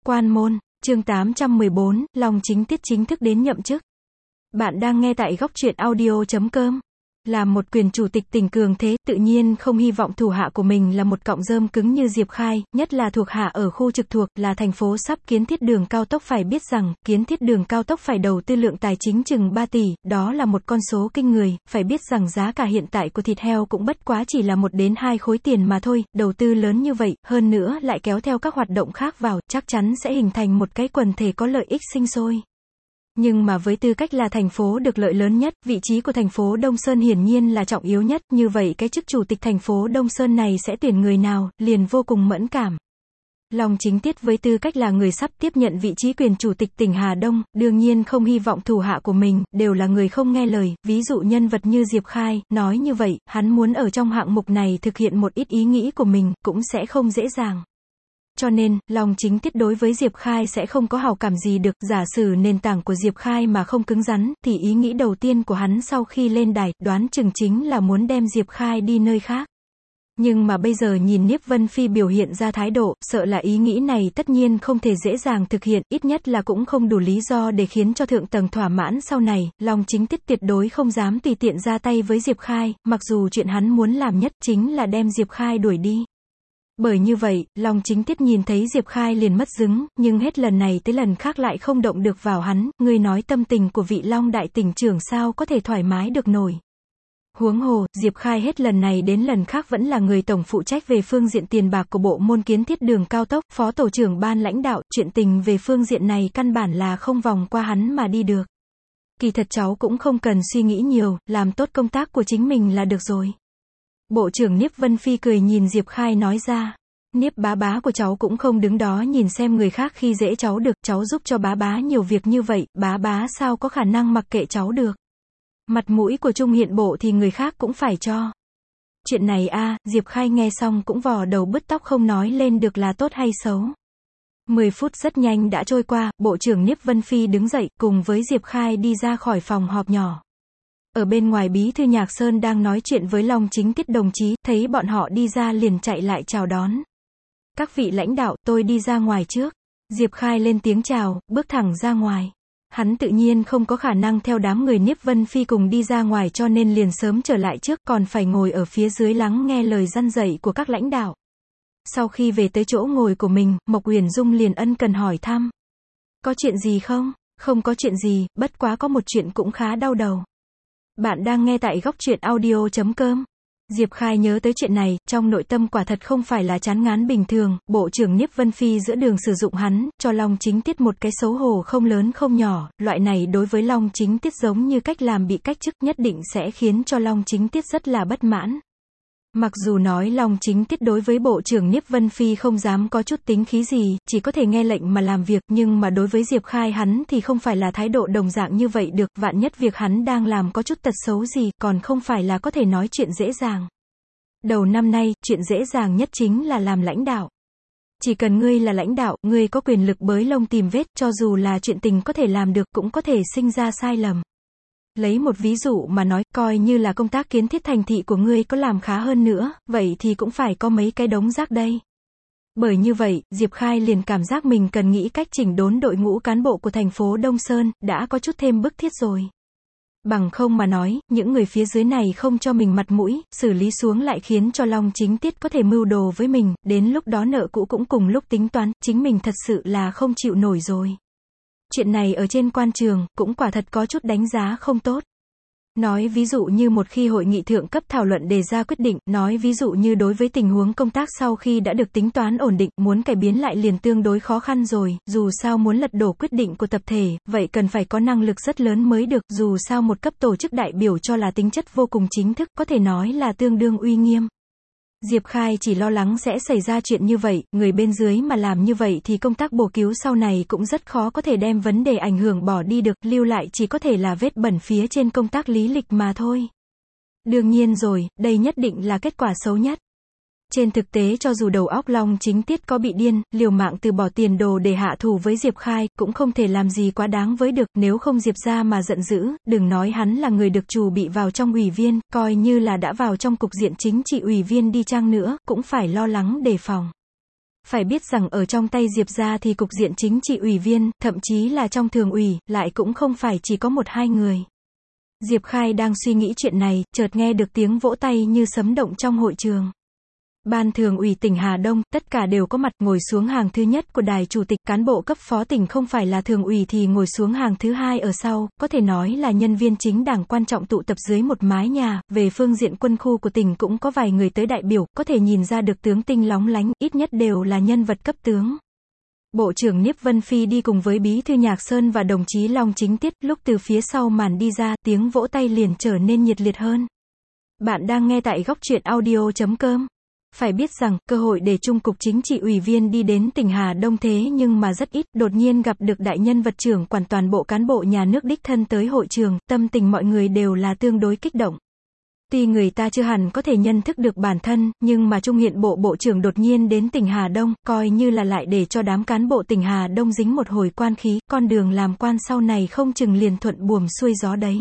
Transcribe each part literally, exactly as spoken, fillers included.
Quan môn, chương tám trăm mười bốn, Long Chính Tiết chính thức đến nhậm chức. Bạn đang nghe tại góc truyện audio chấm com. Làm một quyền chủ tịch tỉnh cường thế, tự nhiên không hy vọng thủ hạ của mình là một cọng rơm cứng như Diệp Khai, nhất là thuộc hạ ở khu trực thuộc, là thành phố sắp kiến thiết đường cao tốc. Phải biết rằng, kiến thiết đường cao tốc phải đầu tư lượng tài chính chừng ba tỷ, đó là một con số kinh người. Phải biết rằng giá cả hiện tại của thịt heo cũng bất quá chỉ là một đến hai khối tiền mà thôi, đầu tư lớn như vậy, hơn nữa lại kéo theo các hoạt động khác vào, chắc chắn sẽ hình thành một cái quần thể có lợi ích sinh sôi. Nhưng mà với tư cách là thành phố được lợi lớn nhất, vị trí của thành phố Đông Sơn hiển nhiên là trọng yếu nhất, như vậy cái chức chủ tịch thành phố Đông Sơn này sẽ tuyển người nào, liền vô cùng mẫn cảm. Long Chính Tiết với tư cách là người sắp tiếp nhận vị trí quyền chủ tịch tỉnh Hà Đông, đương nhiên không hy vọng thủ hạ của mình đều là người không nghe lời, ví dụ nhân vật như Diệp Khai. Nói như vậy, hắn muốn ở trong hạng mục này thực hiện một ít ý nghĩ của mình, cũng sẽ không dễ dàng. Cho nên, Long Chính Tiết đối với Diệp Khai sẽ không có hảo cảm gì được. Giả sử nền tảng của Diệp Khai mà không cứng rắn, thì ý nghĩ đầu tiên của hắn sau khi lên đài, đoán chừng chính là muốn đem Diệp Khai đi nơi khác. Nhưng mà bây giờ nhìn Niếp Vân Phi biểu hiện ra thái độ, sợ là ý nghĩ này tất nhiên không thể dễ dàng thực hiện, ít nhất là cũng không đủ lý do để khiến cho thượng tầng thỏa mãn. Sau này, Long Chính Tiết tuyệt đối không dám tùy tiện ra tay với Diệp Khai, mặc dù chuyện hắn muốn làm nhất chính là đem Diệp Khai đuổi đi. Bởi như vậy, Long Chính Tiết nhìn thấy Diệp Khai liền mất hứng, nhưng hết lần này tới lần khác lại không động được vào hắn. Người nói tâm tình của vị Long đại tỉnh trưởng sao có thể thoải mái được nổi. Huống hồ, Diệp Khai hết lần này đến lần khác vẫn là người tổng phụ trách về phương diện tiền bạc của bộ môn kiến thiết đường cao tốc, phó tổ trưởng ban lãnh đạo, chuyện tình về phương diện này căn bản là không vòng qua hắn mà đi được. Kỳ thật cháu cũng không cần suy nghĩ nhiều, làm tốt công tác của chính mình là được rồi. Bộ trưởng Niếp Vân Phi cười nhìn Diệp Khai nói ra. Niếp bá bá của cháu cũng không đứng đó nhìn xem người khác khi dễ cháu được, cháu giúp cho bá bá nhiều việc như vậy, bá bá sao có khả năng mặc kệ cháu được. Mặt mũi của Trung Hiện Bộ thì người khác cũng phải cho. Chuyện này a, à, Diệp Khai nghe xong cũng vò đầu bứt tóc không nói lên được là tốt hay xấu. Mười phút rất nhanh đã trôi qua, Bộ trưởng Niếp Vân Phi đứng dậy, cùng với Diệp Khai đi ra khỏi phòng họp nhỏ. Ở bên ngoài Bí thư Nhạc Sơn đang nói chuyện với Long Chính Tiết đồng chí, thấy bọn họ đi ra liền chạy lại chào đón. Các vị lãnh đạo, tôi đi ra ngoài trước. Diệp Khai lên tiếng chào, bước thẳng ra ngoài. Hắn tự nhiên không có khả năng theo đám người Niếp Vân Phi cùng đi ra ngoài, cho nên liền sớm trở lại trước, còn phải ngồi ở phía dưới lắng nghe lời răn dạy của các lãnh đạo. Sau khi về tới chỗ ngồi của mình, Mộc Uyển Dung liền ân cần hỏi thăm. Có chuyện gì không? Không có chuyện gì, bất quá có một chuyện cũng khá đau đầu. Bạn đang nghe tại góc truyện audio chấm com. Diệp Khai nhớ tới chuyện này, trong nội tâm quả thật không phải là chán ngán bình thường. Bộ trưởng Niếp Vân Phi giữa đường sử dụng hắn, cho Long Chính Tiết một cái xấu hổ không lớn không nhỏ. Loại này đối với Long Chính Tiết giống như cách làm bị cách chức, nhất định sẽ khiến cho Long Chính Tiết rất là bất mãn. Mặc dù nói Long Chính Tiết đối với Bộ trưởng Niếp Vân Phi không dám có chút tính khí gì, chỉ có thể nghe lệnh mà làm việc, nhưng mà đối với Diệp Khai hắn thì không phải là thái độ đồng dạng như vậy được, vạn nhất việc hắn đang làm có chút tật xấu gì, còn không phải là có thể nói chuyện dễ dàng. Đầu năm nay, chuyện dễ dàng nhất chính là làm lãnh đạo. Chỉ cần ngươi là lãnh đạo, ngươi có quyền lực bới lông tìm vết, cho dù là chuyện tình có thể làm được, cũng có thể sinh ra sai lầm. Lấy một ví dụ mà nói, coi như là công tác kiến thiết thành thị của ngươi có làm khá hơn nữa, vậy thì cũng phải có mấy cái đống rác đây. Bởi như vậy, Diệp Khai liền cảm giác mình cần nghĩ cách chỉnh đốn đội ngũ cán bộ của thành phố Đông Sơn, đã có chút thêm bức thiết rồi. Bằng không mà nói, những người phía dưới này không cho mình mặt mũi, xử lý xuống lại khiến cho Long Chính Tiết có thể mưu đồ với mình, đến lúc đó nợ cũ cũng cùng lúc tính toán, chính mình thật sự là không chịu nổi rồi. Chuyện này ở trên quan trường, cũng quả thật có chút đánh giá không tốt. Nói ví dụ như một khi hội nghị thượng cấp thảo luận đề ra quyết định, nói ví dụ như đối với tình huống công tác sau khi đã được tính toán ổn định, muốn cải biến lại liền tương đối khó khăn rồi, dù sao muốn lật đổ quyết định của tập thể, vậy cần phải có năng lực rất lớn mới được, dù sao một cấp tổ chức đại biểu cho là tính chất vô cùng chính thức, có thể nói là tương đương uy nghiêm. Diệp Khai chỉ lo lắng sẽ xảy ra chuyện như vậy, người bên dưới mà làm như vậy thì công tác bổ cứu sau này cũng rất khó có thể đem vấn đề ảnh hưởng bỏ đi được, lưu lại chỉ có thể là vết bẩn phía trên công tác lý lịch mà thôi. Đương nhiên rồi, đây nhất định là kết quả xấu nhất. Trên thực tế cho dù đầu óc Long Chính Tiết có bị điên, liều mạng từ bỏ tiền đồ để hạ thủ với Diệp Khai, cũng không thể làm gì quá đáng với được, nếu không Diệp ra mà giận dữ, đừng nói hắn là người được chủ bị vào trong ủy viên, coi như là đã vào trong cục diện chính trị ủy viên đi chăng nữa, cũng phải lo lắng đề phòng. Phải biết rằng ở trong tay Diệp gia thì cục diện chính trị ủy viên, thậm chí là trong thường ủy, lại cũng không phải chỉ có một hai người. Diệp Khai đang suy nghĩ chuyện này, chợt nghe được tiếng vỗ tay như sấm động trong hội trường. Ban thường ủy tỉnh Hà Đông, tất cả đều có mặt, ngồi xuống hàng thứ nhất của đài chủ tịch. Cán bộ cấp phó tỉnh không phải là thường ủy thì ngồi xuống hàng thứ hai ở sau, có thể nói là nhân viên chính đảng quan trọng tụ tập dưới một mái nhà. Về phương diện quân khu của tỉnh cũng có vài người tới đại biểu, có thể nhìn ra được tướng tinh lóng lánh, ít nhất đều là nhân vật cấp tướng. Bộ trưởng Niếp Vân Phi đi cùng với Bí thư Nhạc Sơn và đồng chí Long Chính Tiết, lúc từ phía sau màn đi ra, tiếng vỗ tay liền trở nên nhiệt liệt hơn. Bạn đang nghe tại góc truyện audio chấm com. Phải biết rằng, cơ hội để Trung cục chính trị ủy viên đi đến tỉnh Hà Đông thế nhưng mà rất ít, đột nhiên gặp được đại nhân vật trưởng quản toàn bộ cán bộ nhà nước đích thân tới hội trường, tâm tình mọi người đều là tương đối kích động. Tuy người ta chưa hẳn có thể nhận thức được bản thân, nhưng mà Trung hiện bộ bộ trưởng đột nhiên đến tỉnh Hà Đông, coi như là lại để cho đám cán bộ tỉnh Hà Đông dính một hồi quan khí, con đường làm quan sau này không chừng liền thuận buồm xuôi gió đấy.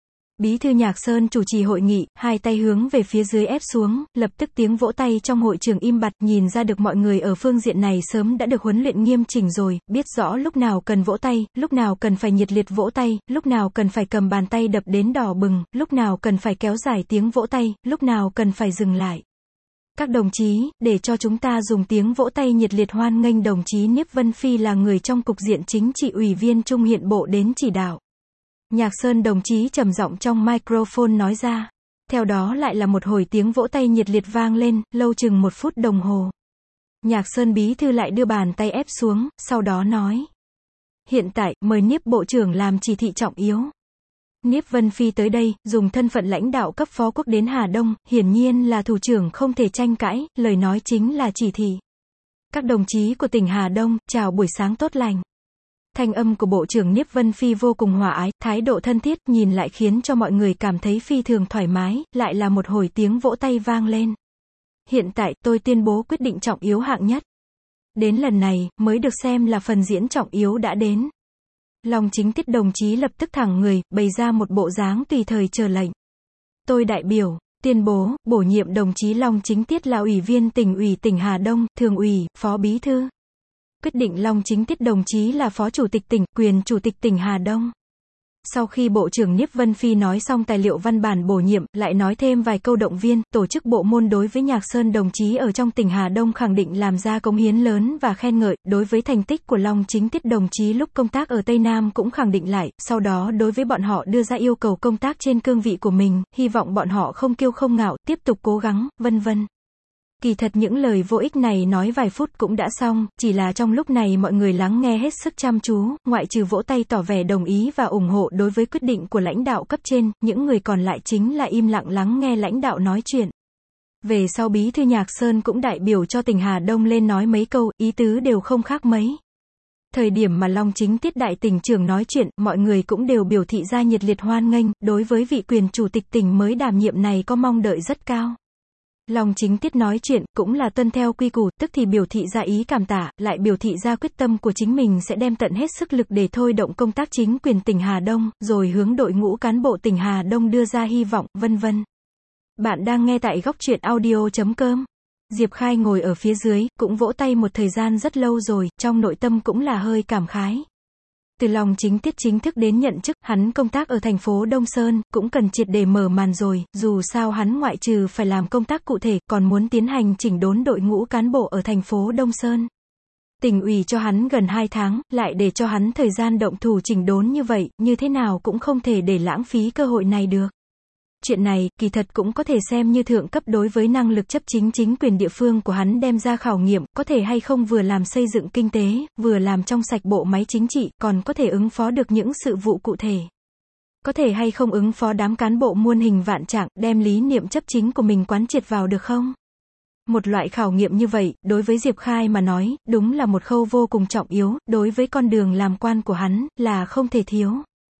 Bí thư Nhạc Sơn chủ trì hội nghị, hai tay hướng về phía dưới ép xuống, lập tức tiếng vỗ tay trong hội trường im bặt, nhìn ra được mọi người ở phương diện này sớm đã được huấn luyện nghiêm chỉnh rồi, biết rõ lúc nào cần vỗ tay, lúc nào cần phải nhiệt liệt vỗ tay, lúc nào cần phải cầm bàn tay đập đến đỏ bừng, lúc nào cần phải kéo dài tiếng vỗ tay, lúc nào cần phải dừng lại. Các đồng chí, để cho chúng ta dùng tiếng vỗ tay nhiệt liệt hoan nghênh đồng chí Niếp Vân Phi là người trong cục diện chính trị ủy viên Trung hiện bộ đến chỉ đạo. Nhạc Sơn đồng chí trầm giọng trong microphone nói ra. Theo đó lại là một hồi tiếng vỗ tay nhiệt liệt vang lên, lâu chừng một phút đồng hồ. Nhạc Sơn bí thư lại đưa bàn tay ép xuống, sau đó nói. Hiện tại, mời Niếp bộ trưởng làm chỉ thị trọng yếu. Niếp Vân Phi tới đây, dùng thân phận lãnh đạo cấp phó quốc đến Hà Đông, hiển nhiên là thủ trưởng không thể tranh cãi, lời nói chính là chỉ thị. Các đồng chí của tỉnh Hà Đông, chào buổi sáng tốt lành. Thanh âm của Bộ trưởng Niếp Vân Phi vô cùng hòa ái, thái độ thân thiết, nhìn lại khiến cho mọi người cảm thấy phi thường thoải mái, lại là một hồi tiếng vỗ tay vang lên. Hiện tại, tôi tuyên bố quyết định trọng yếu hạng nhất. Đến lần này, mới được xem là phần diễn trọng yếu đã đến. Long Chính Tiết đồng chí lập tức thẳng người, bày ra một bộ dáng tùy thời chờ lệnh. Tôi đại biểu, tuyên bố, bổ nhiệm đồng chí Long Chính Tiết là ủy viên tỉnh ủy tỉnh Hà Đông, thường ủy, phó bí thư. Quyết định Long Chính Tiết đồng chí là phó chủ tịch tỉnh, quyền chủ tịch tỉnh Hà Đông. Sau khi Bộ trưởng Niếp Vân Phi nói xong tài liệu văn bản bổ nhiệm, lại nói thêm vài câu động viên, tổ chức bộ môn đối với Nhạc Sơn đồng chí ở trong tỉnh Hà Đông khẳng định làm ra cống hiến lớn và khen ngợi, đối với thành tích của Long Chính Tiết đồng chí lúc công tác ở Tây Nam cũng khẳng định lại, sau đó đối với bọn họ đưa ra yêu cầu công tác trên cương vị của mình, hy vọng bọn họ không kiêu không ngạo, tiếp tục cố gắng, vân vân. Kỳ thật những lời vô ích này nói vài phút cũng đã xong, chỉ là trong lúc này mọi người lắng nghe hết sức chăm chú, ngoại trừ vỗ tay tỏ vẻ đồng ý và ủng hộ đối với quyết định của lãnh đạo cấp trên, những người còn lại chính là im lặng lắng nghe lãnh đạo nói chuyện. Về sau Bí thư Nhạc Sơn cũng đại biểu cho tỉnh Hà Đông lên nói mấy câu, ý tứ đều không khác mấy. Thời điểm mà Long Chính Tiết đại tỉnh trưởng nói chuyện, mọi người cũng đều biểu thị ra nhiệt liệt hoan nghênh, đối với vị quyền chủ tịch tỉnh mới đảm nhiệm này có mong đợi rất cao. Long Chính Tiết nói chuyện, cũng là tuân theo quy củ, tức thì biểu thị ra ý cảm tạ, lại biểu thị ra quyết tâm của chính mình sẽ đem tận hết sức lực để thôi động công tác chính quyền tỉnh Hà Đông, rồi hướng đội ngũ cán bộ tỉnh Hà Đông đưa ra hy vọng, vân vân. Bạn đang nghe tại góc truyện audio chấm com. Diệp Khai ngồi ở phía dưới, cũng vỗ tay một thời gian rất lâu rồi, trong nội tâm cũng là hơi cảm khái. Từ Long Chính Tiết chính thức đến nhận chức, hắn công tác ở thành phố Đông Sơn, cũng cần triệt để mở màn rồi, dù sao hắn ngoại trừ phải làm công tác cụ thể, còn muốn tiến hành chỉnh đốn đội ngũ cán bộ ở thành phố Đông Sơn. Tỉnh ủy cho hắn gần hai tháng, lại để cho hắn thời gian động thủ chỉnh đốn như vậy, như thế nào cũng không thể để lãng phí cơ hội này được. Chuyện này, kỳ thật cũng có thể xem như thượng cấp đối với năng lực chấp chính chính quyền địa phương của hắn đem ra khảo nghiệm, có thể hay không vừa làm xây dựng kinh tế, vừa làm trong sạch bộ máy chính trị, còn có thể ứng phó được những sự vụ cụ thể. Có thể hay không ứng phó đám cán bộ muôn hình vạn trạng, đem lý niệm chấp chính của mình quán triệt vào được không? Một loại khảo nghiệm như vậy, đối với Diệp Khai mà nói, đúng là một khâu vô cùng trọng yếu, đối với con đường làm quan của hắn, là không thể thiếu.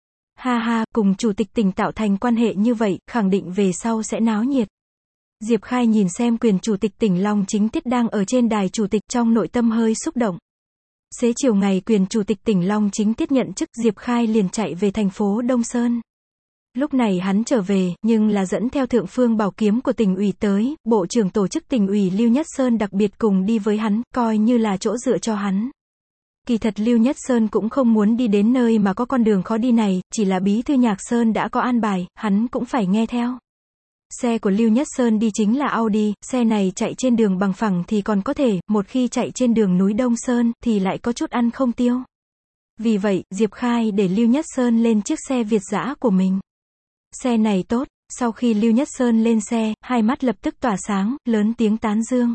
Ha ha, cùng chủ tịch tỉnh tạo thành quan hệ như vậy, khẳng định về sau sẽ náo nhiệt. Diệp Khai nhìn xem quyền chủ tịch tỉnh Long Chính Tiết đang ở trên đài chủ tịch, trong nội tâm hơi xúc động. Xế chiều ngày quyền chủ tịch tỉnh Long Chính Tiết nhận chức, Diệp Khai liền chạy về thành phố Đông Sơn. Lúc này hắn trở về, nhưng là dẫn theo thượng phương bảo kiếm của tỉnh ủy tới, bộ trưởng tổ chức tỉnh ủy Lưu Nhất Sơn đặc biệt cùng đi với hắn, coi như là chỗ dựa cho hắn. Kỳ thật Lưu Nhất Sơn cũng không muốn đi đến nơi mà có con đường khó đi này, chỉ là bí thư Nhạc Sơn đã có an bài, hắn cũng phải nghe theo. Xe của Lưu Nhất Sơn đi chính là Audi, xe này chạy trên đường bằng phẳng thì còn có thể, một khi chạy trên đường núi Đông Sơn, thì lại có chút ăn không tiêu. Vì vậy, Diệp Khai để Lưu Nhất Sơn lên chiếc xe Việt dã của mình. Xe này tốt, sau khi Lưu Nhất Sơn lên xe, hai mắt lập tức tỏa sáng, lớn tiếng tán dương.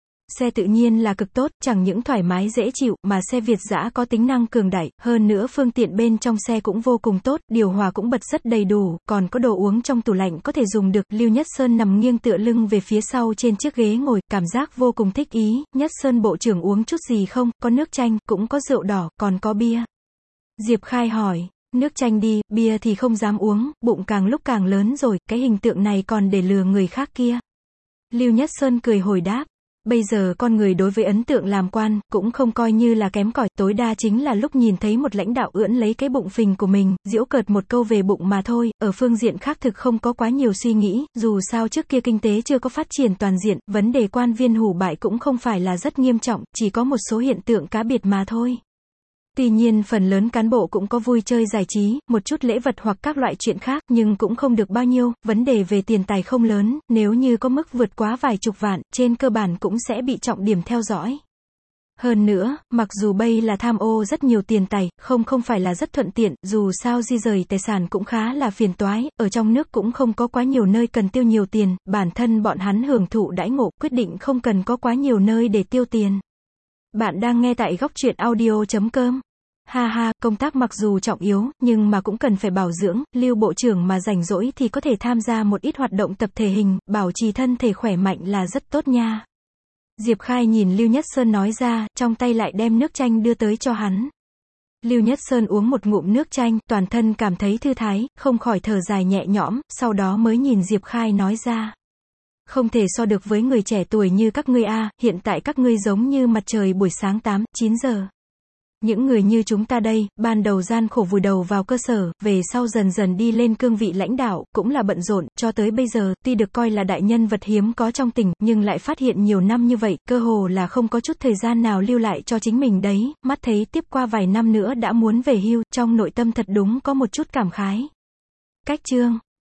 Xe tự nhiên là cực tốt, chẳng những thoải mái dễ chịu, mà xe Việt dã có tính năng cường đại, hơn nữa phương tiện bên trong xe cũng vô cùng tốt, điều hòa cũng bật rất đầy đủ, còn có đồ uống trong tủ lạnh có thể dùng được. Lưu Nhất Sơn nằm nghiêng tựa lưng về phía sau trên chiếc ghế ngồi, cảm giác vô cùng thích ý. Nhất Sơn bộ trưởng uống chút gì không, có nước chanh, cũng có rượu đỏ, còn có bia. Diệp Khai hỏi, nước chanh đi, bia thì không dám uống, bụng càng lúc càng lớn rồi, cái hình tượng này còn để lừa người khác kia. Lưu Nhất Sơn cười hồi đáp. Bây giờ con người đối với ấn tượng làm quan, cũng không coi như là kém cỏi, tối đa chính là lúc nhìn thấy một lãnh đạo ưỡn lấy cái bụng phình của mình, giễu cợt một câu về bụng mà thôi, ở phương diện khác thực không có quá nhiều suy nghĩ, dù sao trước kia kinh tế chưa có phát triển toàn diện, vấn đề quan viên hủ bại cũng không phải là rất nghiêm trọng, chỉ có một số hiện tượng cá biệt mà thôi. Tuy nhiên phần lớn cán bộ cũng có vui chơi giải trí, một chút lễ vật hoặc các loại chuyện khác, nhưng cũng không được bao nhiêu, vấn đề về tiền tài không lớn, nếu như có mức vượt quá vài chục vạn, trên cơ bản cũng sẽ bị trọng điểm theo dõi. Hơn nữa, mặc dù bây là tham ô rất nhiều tiền tài, không không phải là rất thuận tiện, dù sao di rời tài sản cũng khá là phiền toái, ở trong nước cũng không có quá nhiều nơi cần tiêu nhiều tiền, bản thân bọn hắn hưởng thụ đãi ngộ, quyết định không cần có quá nhiều nơi để tiêu tiền. Bạn đang nghe tại góc truyện audio chấm com. Ha ha, công tác mặc dù trọng yếu, nhưng mà cũng cần phải bảo dưỡng, Lưu bộ trưởng mà rảnh rỗi thì có thể tham gia một ít hoạt động tập thể hình, bảo trì thân thể khỏe mạnh là rất tốt nha. Diệp Khai nhìn Lưu Nhất Sơn nói ra, trong tay lại đem nước chanh đưa tới cho hắn. Lưu Nhất Sơn uống một ngụm nước chanh, toàn thân cảm thấy thư thái, không khỏi thở dài nhẹ nhõm, sau đó mới nhìn Diệp Khai nói ra. Không thể so được với người trẻ tuổi như các ngươi a, hiện tại các ngươi giống như mặt trời buổi sáng tám, chín giờ. Những người như chúng ta đây, ban đầu gian khổ vùi đầu vào cơ sở, về sau dần dần đi lên cương vị lãnh đạo, cũng là bận rộn, cho tới bây giờ, tuy được coi là đại nhân vật hiếm có trong tỉnh, nhưng lại phát hiện nhiều năm như vậy, cơ hồ là không có chút thời gian nào lưu lại cho chính mình đấy, mắt thấy tiếp qua vài năm nữa đã muốn về hưu, trong nội tâm thật đúng có một chút cảm khái. Cách chương